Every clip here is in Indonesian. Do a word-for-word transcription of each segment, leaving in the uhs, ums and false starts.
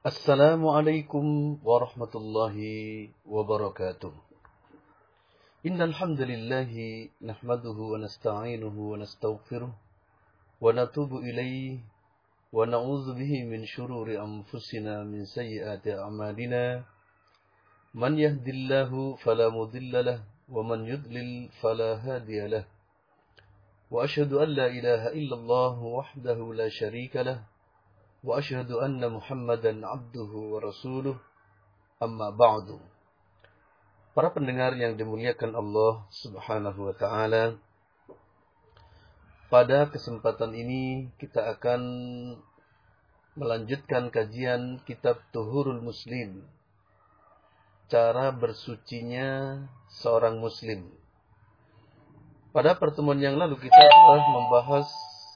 Assalamualaikum warahmatullahi wabarakatuh. Innal hamdalillahi nahmaduhu wa nasta'inuhu wa nastaghfiruh wa natubu ilayhi wa na'udzu bihi min shururi anfusina min sayyiati a'malina. Man yahdihillahu fala mudilla lahu wa man yudlil fala hadiya lahu. Wa asyhadu an la ilaha illallah wahdahu la syarika lahu. Wa asyhadu anna Muhammadan abduhu wa rasuluh, amma ba'du. Para pendengar yang dimuliakan Allah Subhanahu wa ta'ala, pada kesempatan ini kita akan melanjutkan kajian kitab Tuhurul Muslim, cara bersucinya seorang muslim. Pada pertemuan yang lalu kita telah membahas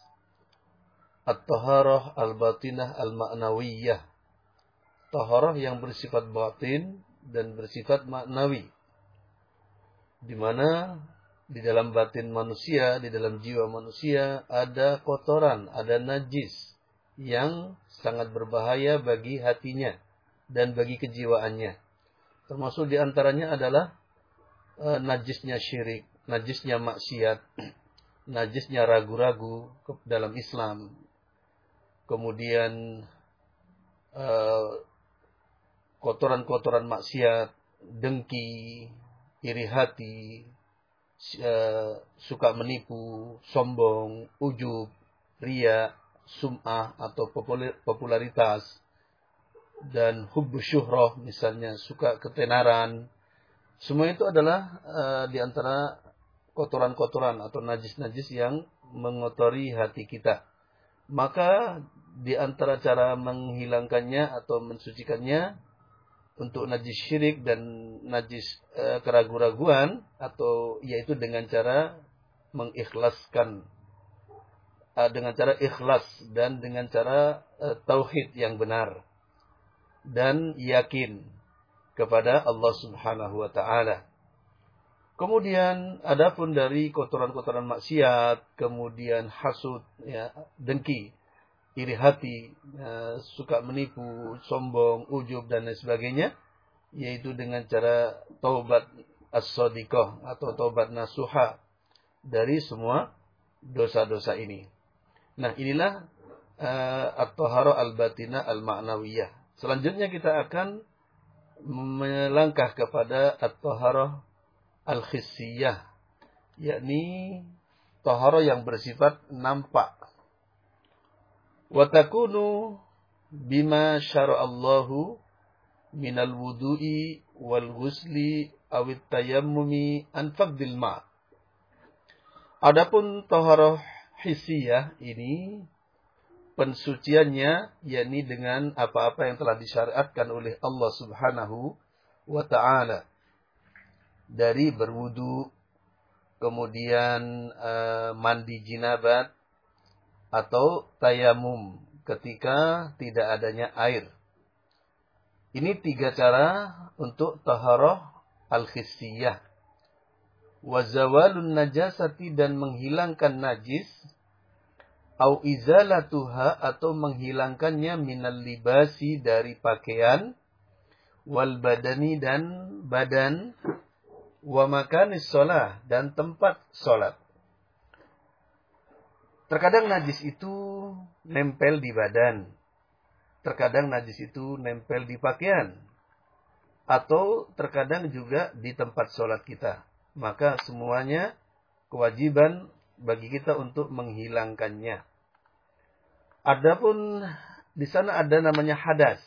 At-Taharah Al-Batinah Al-Ma'nawiyah, taharah yang bersifat batin dan bersifat maknawi, di mana di dalam batin manusia, di dalam jiwa manusia ada kotoran, ada najis yang sangat berbahaya bagi hatinya dan bagi kejiwaannya. Termasuk di antaranya adalah e, najisnya syirik, najisnya maksiat, najisnya ragu-ragu dalam Islam. Kemudian uh, kotoran-kotoran maksiat, dengki, iri hati, uh, suka menipu, sombong, ujub, riya, sum'ah atau popularitas, dan hubbu syuhrah, misalnya suka ketenaran. Semua itu adalah uh, di antara kotoran-kotoran atau najis-najis yang mengotori hati kita. Maka di antara cara menghilangkannya atau mensucikannya untuk najis syirik dan najis e, keraguan-raguan, atau yaitu dengan cara mengikhlaskan, e, dengan cara ikhlas dan dengan cara e, tauhid yang benar dan yakin kepada Allah Subhanahu wa ta'ala. Kemudian adapun dari kotoran-kotoran maksiat, kemudian hasud, ya, dengki, iri hati, ya, suka menipu, sombong, ujub dan lain sebagainya, yaitu dengan cara taubat as-sadiqah atau taubat nasuha dari semua dosa-dosa ini. Nah, inilah uh, at-taharah al-batinah al-ma'nawiyah. Selanjutnya kita akan melangkah kepada at-taharah al-khissiyah, yakni taharah yang bersifat nampak. Wa takunu bima syara'allahu minal wudu'i wal ghusli awit tayammumi an fadlil ma'. Adapun taharah hissiyah ini pensuciannya yakni dengan apa-apa yang telah disyariatkan oleh Allah Subhanahu wa ta'ala, dari berwudu, kemudian uh, mandi jinabat, atau tayamum ketika tidak adanya air. Ini tiga cara untuk taharah al-khissiyah. Wa zawalun najasati, dan menghilangkan najis, au izalatuha, atau menghilangkannya, minal libasi, dari pakaian, wal badani, dan badan, wa makanis sholah, dan tempat sholat. Terkadang najis itu nempel di badan, terkadang najis itu nempel di pakaian, atau terkadang juga di tempat sholat kita. Maka semuanya kewajiban bagi kita untuk menghilangkannya. Adapun di sana ada namanya hadas.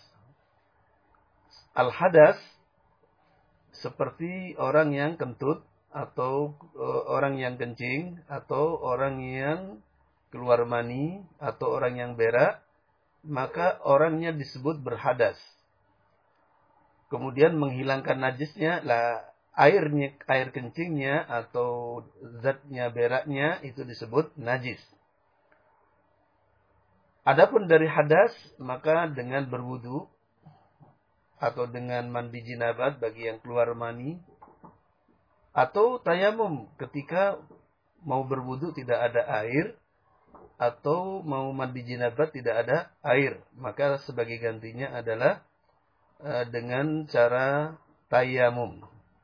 Al-hadas seperti orang yang kentut, atau uh, orang yang kencing, atau orang yang keluar mani, atau orang yang berak, maka orangnya disebut berhadas. Kemudian menghilangkan najisnya, lah airnya, air kencingnya atau zatnya beraknya itu disebut najis. Adapun dari hadas, maka dengan berwudu atau dengan mandi jinabat bagi yang keluar mani, atau tayamum ketika mau berwudu tidak ada air, atau mau mandi jinabat tidak ada air, maka sebagai gantinya adalah uh, dengan cara tayamum.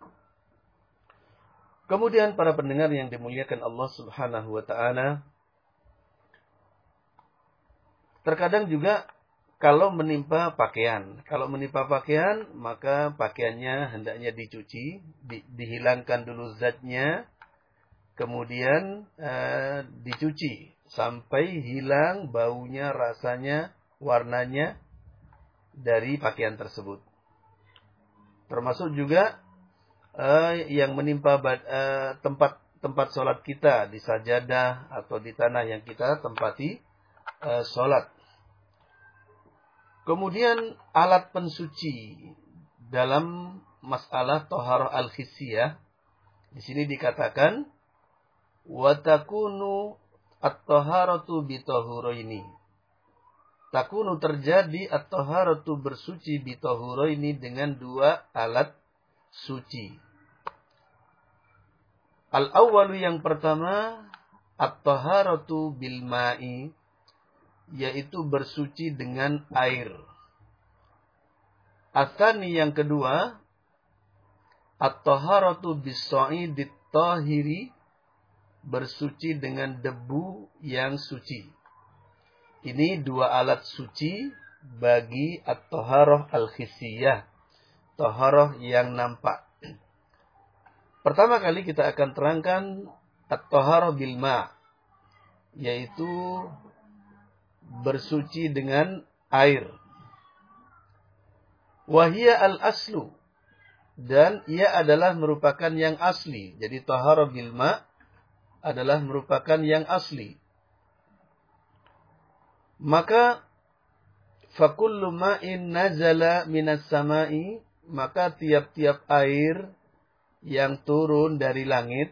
Kemudian para pendengar yang dimuliakan Allah Subhanahu wa taala, terkadang juga kalau menimpa pakaian, kalau menimpa pakaian, maka pakaiannya hendaknya dicuci, di, dihilangkan dulu zatnya, kemudian uh, dicuci sampai hilang baunya, rasanya, warnanya dari pakaian tersebut. Termasuk juga uh, yang menimpa uh, tempat tempat sholat kita di sajadah atau di tanah yang kita tempati uh, sholat. Kemudian alat pensuci dalam masalah thaharah al-hissiyah, di sini dikatakan wa takunu at-taharatu bi tahuraini. Takunu terjadi at-taharatu bersuci bi tahuraini dengan dua alat suci. Al-awwalu yang pertama at-taharatu bil ma'i, yaitu bersuci dengan air. Atsani yang kedua at-taharatu bis sa'idit tahiri, bersuci dengan debu yang suci. Ini dua alat suci bagi at-taharah al-hissiyah, taharah yang nampak. Pertama kali kita akan terangkan at-taharah bil ma', yaitu bersuci dengan air. Wahia al-aslu, dan ia adalah merupakan yang asli. Jadi taharah bil ma' adalah merupakan yang asli. Maka fakullu ma'in nazala minas sama'i, maka tiap-tiap air yang turun dari langit,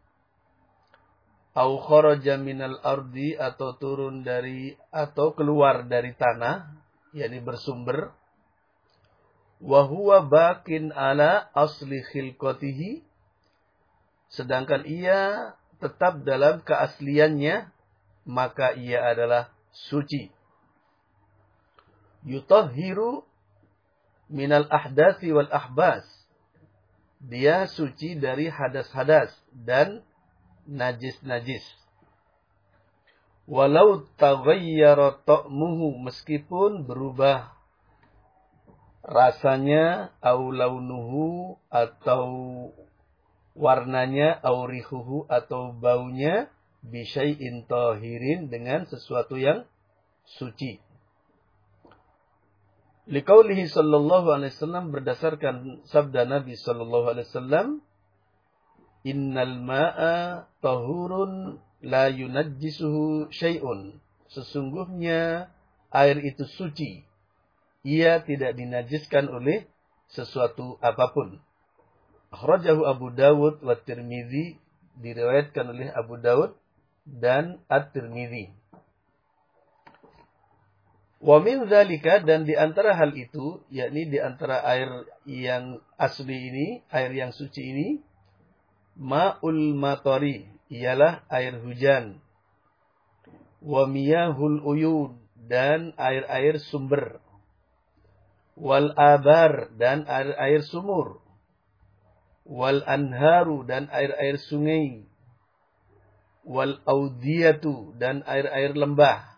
au kharaja minal ardi, atau turun dari atau keluar dari tanah, yakni bersumber, wa huwa baqin ala asli khilqatihi, sedangkan ia tetap dalam keasliannya, maka ia adalah suci. Yutahhiru minal ahdasi wal ahbas, dia suci dari hadas-hadas dan najis-najis. Walau taghayyara ta'muhu, meskipun berubah rasanya, au launuhu, atau warnanya, au rihuhu, atau baunya, bisyai'in tahirin, dengan sesuatu yang suci. Liqaulihi sallallahu alaihi wasallam, berdasarkan sabda Nabi sallallahu alaihi wasallam, innal ma'a tahurun la yunajjisuhu syai'un, sesungguhnya air itu suci, ia tidak dinajiskan oleh sesuatu apapun. Akhrajahu Abu Dawud wa Tirmizi, diriwayatkan oleh Abu Dawud dan At-Tirmizi. Wa min dzalika, dan di antara hal itu, yakni di antara air yang asli ini, air yang suci ini, ma'ul matari, ialah air hujan. Wa miyahul uyun, dan air-air sumber. Wal abar, dan air-air sumur. Wal anharu, dan air-air sungai. Wal audiyatu, dan air-air lembah.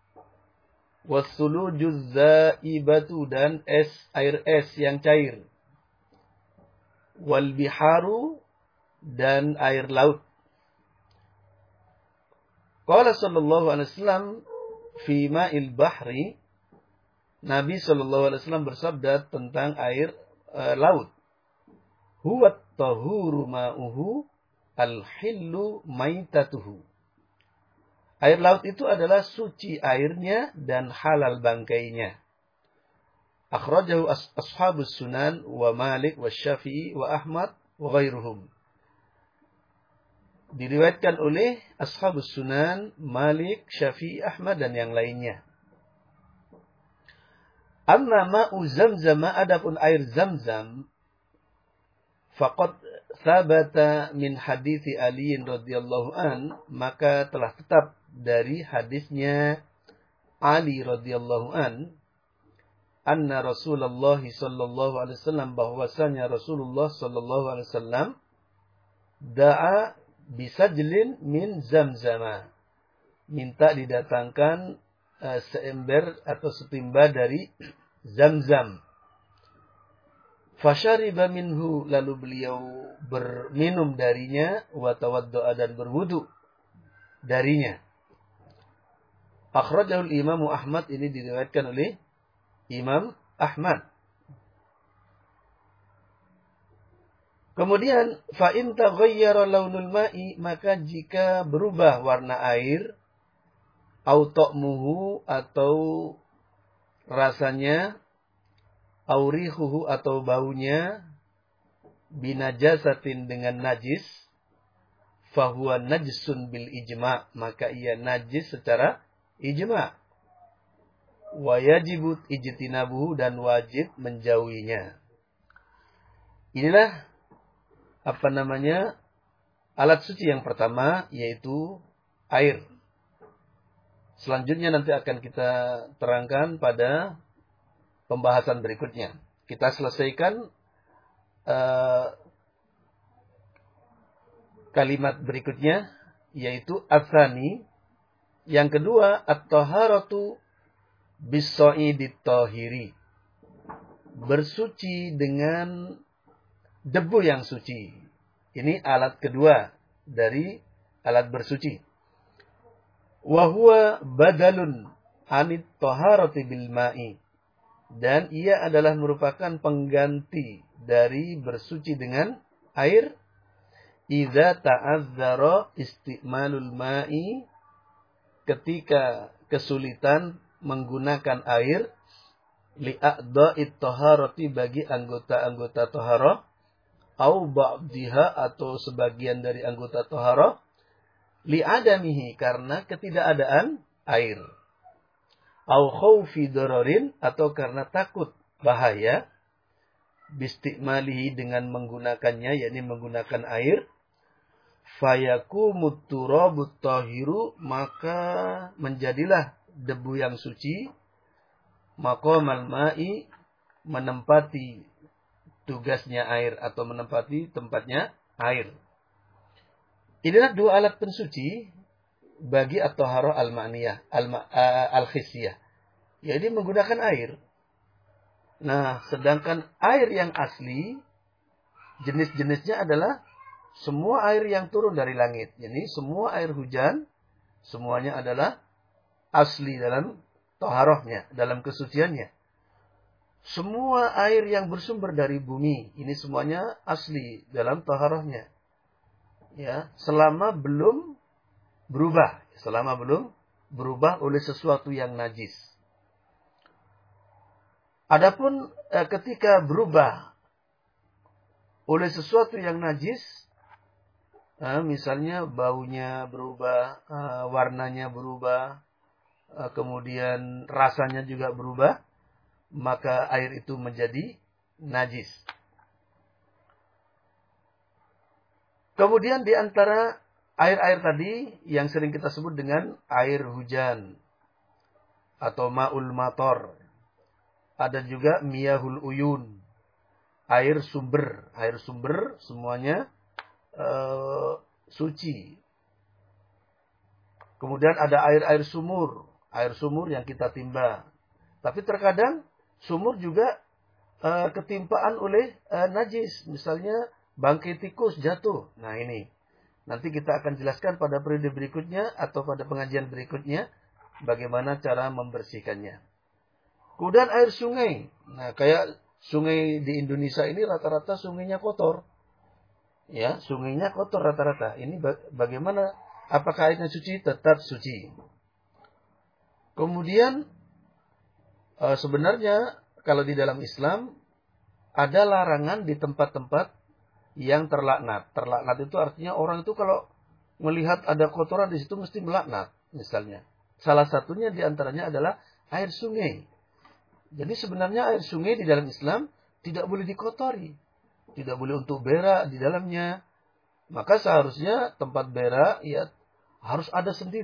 Wassulujuz zaibatu, dan es, air es yang cair. Wal biharu, dan air laut. Qala sallallahu alaihi wasallam fi ma'il bahri, Nabi sallallahu alaihi wasallam bersabda tentang air uh, laut. Huwa tahuru ma'uhu al-hillu maitatuhu. Air laut itu adalah suci airnya dan halal bangkainya. Akhrajahu ashabus sunan wa Malik wa Syafi'i wa Ahmad wa ghairuhum. Diriwayatkan oleh ashabus sunan, Malik, Syafi'i, Ahmad, dan yang lainnya. Amma ma'u zamzam, adapun air zamzam, faqad sabata min hadithi Ali radhiyallahu an, maka telah tetap dari hadisnya Ali radhiyallahu an, anna Rasulullah sallallahu alaihi wasallam, bahwasanya Rasulullah sallallahu alaihi wasallam da'a bisajlin min zamzama, minta didatangkan uh, seember atau setimba dari Zamzam. Fashariba minhu, lalu beliau berminum darinya, wa tawaddo'a, dan berwudu darinya. Akhrajahul Imam Ahmad, ini diriwayatkan oleh Imam Ahmad. Kemudian fa in taghayyara launul ma'i, maka jika berubah warna air, au ta'muhu, atau rasanya, au rihuhu, atau baunya, binajasatin, dengan najis, fahuwa najsun bil ijma', maka ia najis secara ijma'. Wa yajibu ijtinabuhu, dan wajib menjauhinya. Inilah apa namanya alat suci yang pertama, yaitu air. Selanjutnya nanti akan kita terangkan pada pembahasan berikutnya. Kita selesaikan uh, kalimat berikutnya, yaitu atsani. Yang kedua, at-taharatu bis-sa'idit tahiri, bersuci dengan debu yang suci. Ini alat kedua dari alat bersuci. Wa huwa badalun anit taharati bil ma'i, dan ia adalah merupakan pengganti dari bersuci dengan air. Idza ta'azzara isti'malul ma'i, ketika kesulitan menggunakan air, li'a'dha'it taharati, bagi anggota-anggota taharah, au ba'dhiha, atau sebagian dari anggota taharah, li'adamihi, karena ketidakadaan air, au khaufi dararin, atau karena takut bahaya, bistikmalihi, dengan menggunakannya, yakni menggunakan air, fayakumut turabut tahiru, maka menjadilah debu yang suci, maqamal ma'i, menempati tugasnya air, atau menempati tempatnya air. Inilah dua alat pensuci bagi at-taharah al-ma'niyah, al-khisiyah. Jadi menggunakan air. Nah, sedangkan air yang asli, jenis-jenisnya adalah semua air yang turun dari langit. Jadi semua air hujan, semuanya adalah asli dalam taharahnya, dalam kesuciannya. Semua air yang bersumber dari bumi, ini semuanya asli dalam taharahnya. Ya, selama belum berubah, selama belum berubah oleh sesuatu yang najis. Adapun eh, ketika berubah oleh sesuatu yang najis, eh, misalnya baunya berubah, eh, warnanya berubah, eh, kemudian rasanya juga berubah, maka air itu menjadi najis. Kemudian di antara air-air tadi yang sering kita sebut dengan air hujan atau ma'ul mator, ada juga miyahul uyun, air sumber. Air sumber semuanya uh, suci. Kemudian ada air-air sumur, air sumur yang kita timba. Tapi terkadang sumur juga uh, ketimpaan oleh uh, najis, misalnya bangkai tikus jatuh. Nah ini, nanti kita akan jelaskan pada periode berikutnya atau pada pengajian berikutnya bagaimana cara membersihkannya. Kemudian air sungai. Nah, kayak sungai di Indonesia ini rata-rata sungainya kotor. Ya, sungainya kotor rata-rata. Ini bagaimana? Apakah airnya suci? Tetap suci. Kemudian sebenarnya kalau di dalam Islam ada larangan di tempat-tempat yang terlaknat. Terlaknat itu artinya orang itu kalau melihat ada kotoran di situ mesti melaknat, misalnya. Salah satunya di antaranya adalah air sungai. Jadi sebenarnya air sungai di dalam Islam tidak boleh dikotori. Tidak boleh untuk berak di dalamnya. Maka seharusnya tempat berak ya harus ada sendiri.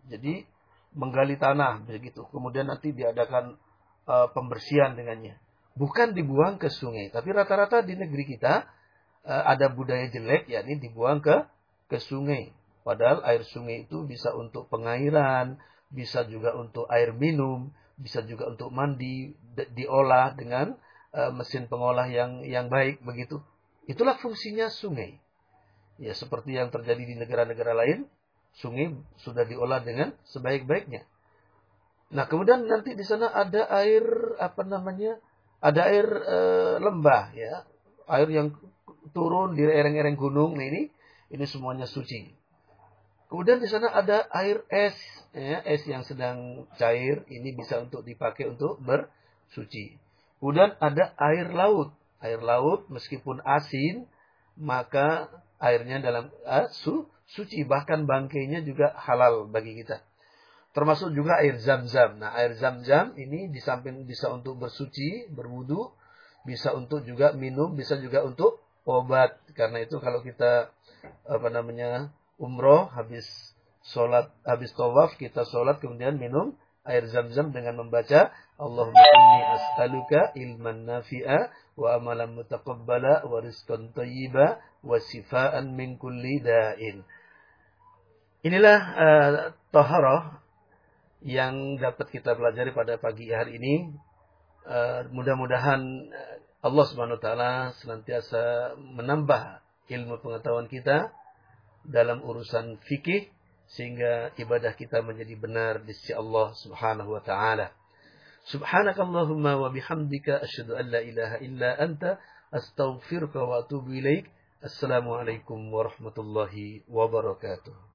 Jadi menggali tanah begitu. Kemudian nanti diadakan uh, pembersihan dengannya. Bukan dibuang ke sungai. Tapi rata-rata di negeri kita uh, ada budaya jelek, yakni dibuang ke ke sungai. Padahal air sungai itu bisa untuk pengairan, bisa juga untuk air minum, bisa juga untuk mandi, diolah dengan uh, mesin pengolah yang yang baik begitu. Itulah fungsinya sungai. Ya, seperti yang terjadi di negara-negara lain, sungai sudah diolah dengan sebaik-baiknya. Nah, kemudian nanti di sana ada air apa namanya? Ada air e, lembah, ya, air yang turun di lereng-lereng gunung. Nah, ini ini semuanya suci. Kemudian di sana ada air es, ya, es yang sedang cair. Ini bisa untuk dipakai untuk bersuci. Kemudian ada air laut, air laut meskipun asin, maka airnya dalam uh, su, suci, bahkan bangkainya juga halal bagi kita. Termasuk juga air zam-zam. Nah, air zam-zam ini di samping bisa untuk bersuci, berwudu, bisa untuk juga minum, bisa juga untuk obat. Karena itu kalau kita apa namanya umroh, habis sholat, habis tawaf, kita sholat kemudian minum air zam-zam dengan membaca Allahumma inni as'aluka ilman nafi'a wa amalan mutaqabbala wa rizqan thayyiba wa sifaan min kulli da'in. Inilah uh, taharah yang dapat kita pelajari pada pagi hari ini. Uh, mudah-mudahan Allah Subhanahu wa taala senantiasa menambah ilmu pengetahuan kita dalam urusan fikih sehingga ibadah kita menjadi benar di sisi Allah Subhanahu wa taala. Subhanakallahumma wa bihamdika asyhadu an la ilaha illa anta astaghfiruka wa atubu ilaik. Assalamualaikum warahmatullahi wabarakatuh.